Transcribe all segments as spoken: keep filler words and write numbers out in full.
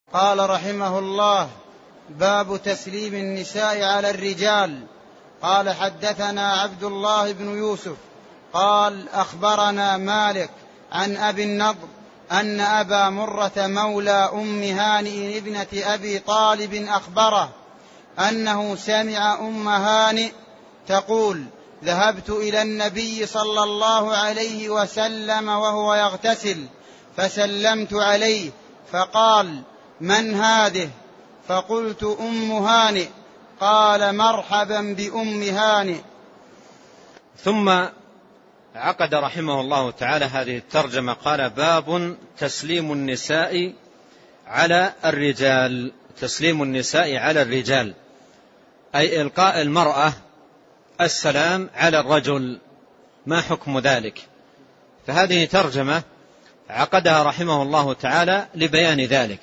قال رحمه الله: باب تسليم النساء على الرجال. قال: حدثنا عبد الله بن يوسف قال: أخبرنا مالك عن أبي النضر أن أبا مرة مولى أم هانئ ابنة أبي طالب أخبره أنه سمع أم هانئ تقول: ذهبت إلى النبي صلى الله عليه وسلم وهو يغتسل فسلمت عليه فقال: من هذه؟ فقلت: أم هانئ. قال: مرحبا بأم هانئ. ثم عقد رحمه الله تعالى هذه الترجمة، قال: باب تسليم النساء على الرجال. تسليم النساء على الرجال أي إلقاء المرأة السلام على الرجل، ما حكم ذلك؟ فهذه ترجمة عقدها رحمه الله تعالى لبيان ذلك.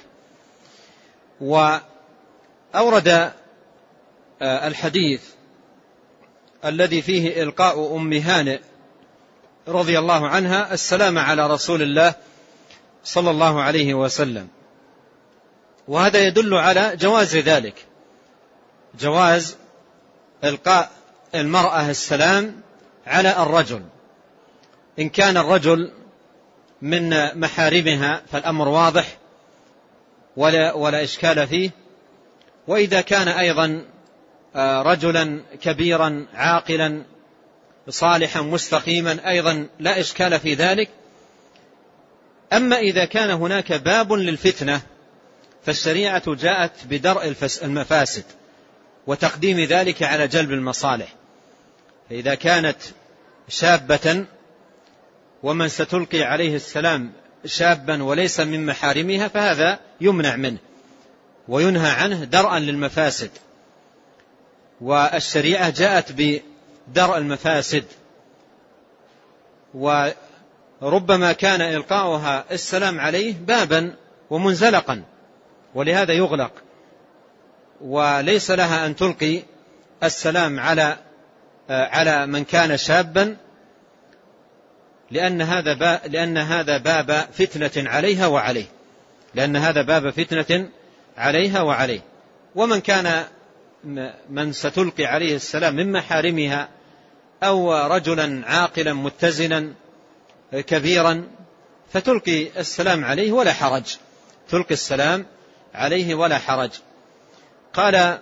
وأورد الحديث الذي فيه إلقاء أم هانئ رضي الله عنها السلام على رسول الله صلى الله عليه وسلم، وهذا يدل على جواز ذلك، جواز إلقاء المرأة السلام على الرجل. إن كان الرجل من محارمها فالأمر واضح ولا, ولا إشكال فيه، وإذا كان أيضا رجلا كبيرا عاقلا صالحا مستقيما أيضا لا إشكال في ذلك. أما إذا كان هناك باب للفتنة فالشريعة جاءت بدرء المفاسد وتقديم ذلك على جلب المصالح. فإذا كانت شابة ومن ستلقي عليه السلام شابا وليس من محارمها فهذا يمنع منه وينهى عنه درءا للمفاسد، والشريعة جاءت بدرء المفاسد. وربما كان إلقاؤها السلام عليه بابا ومنزلقا ولهذا يغلق، وليس لها أن تلقي السلام على على من كان شابا، لأن هذا باب لأن هذا باب فتنة عليها وعليه لأن هذا باب فتنة عليها وعليه. ومن كان من ستلقي عليه السلام من محارمها أو رجلا عاقلا متزنا كبيرا فتلقي السلام عليه ولا حرج تلقي السلام عليه ولا حرج. قال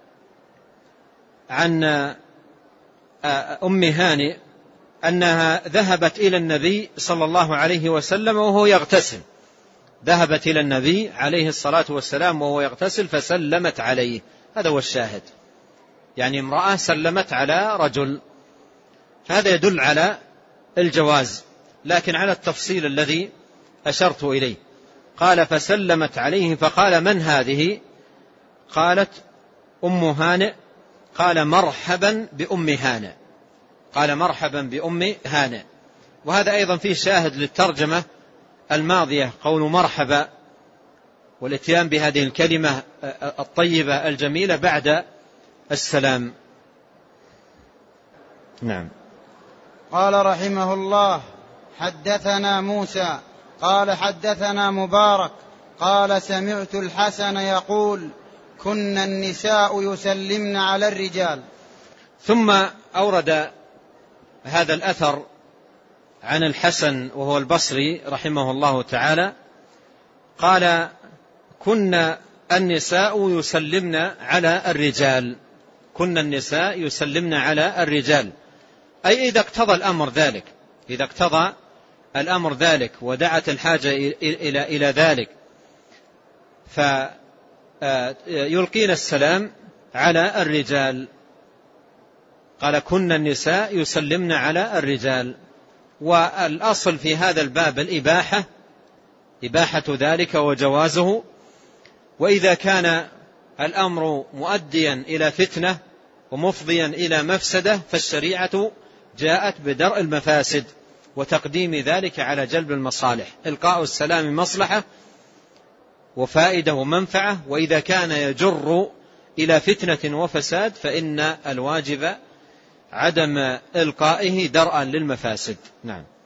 عن أم هانئ أنها ذهبت إلى النبي صلى الله عليه وسلم وهو يغتسل ذهبت إلى النبي عليه الصلاة والسلام وهو يغتسل فسلمت عليه. هذا هو الشاهد، يعني امرأة سلمت على رجل، هذا يدل على الجواز، لكن على التفصيل الذي أشرت إليه. قال: فسلمت عليه فقال: من هذه؟ قالت: أم هانئ. قال: مرحبا بأم هانئ. قال: مرحبا بأم هانئ. وهذا أيضا فيه شاهد للترجمة الماضية، قول مرحبا والاتيان بهذه الكلمة الطيبة الجميلة بعد السلام. نعم. قال رحمه الله: حدثنا موسى قال حدثنا مبارك قال: سمعت الحسن يقول: كنا النساء يسلمن على الرجال. ثم أورد هذا الأثر عن الحسن وهو البصري رحمه الله تعالى، قال: كنا النساء يسلمن على الرجال. كنا النساء يسلمن على الرجال، أي إذا اقتضى الأمر ذلك إذا اقتضى الأمر ذلك ودعت الحاجة إلى إلى ذلك فيلقين السلام على الرجال. قال: كنا النساء يسلمن على الرجال. والأصل في هذا الباب الإباحة إباحة ذلك وجوازه، وإذا كان الأمر مؤديا إلى فتنة ومفضيا إلى مفسدة فالشريعة جاءت بدرء المفاسد وتقديم ذلك على جلب المصالح. إلقاء السلام مصلحة وفائدة ومنفعة، وإذا كان يجر إلى فتنة وفساد فإن الواجب عدم إلقائه درءا للمفاسد. نعم.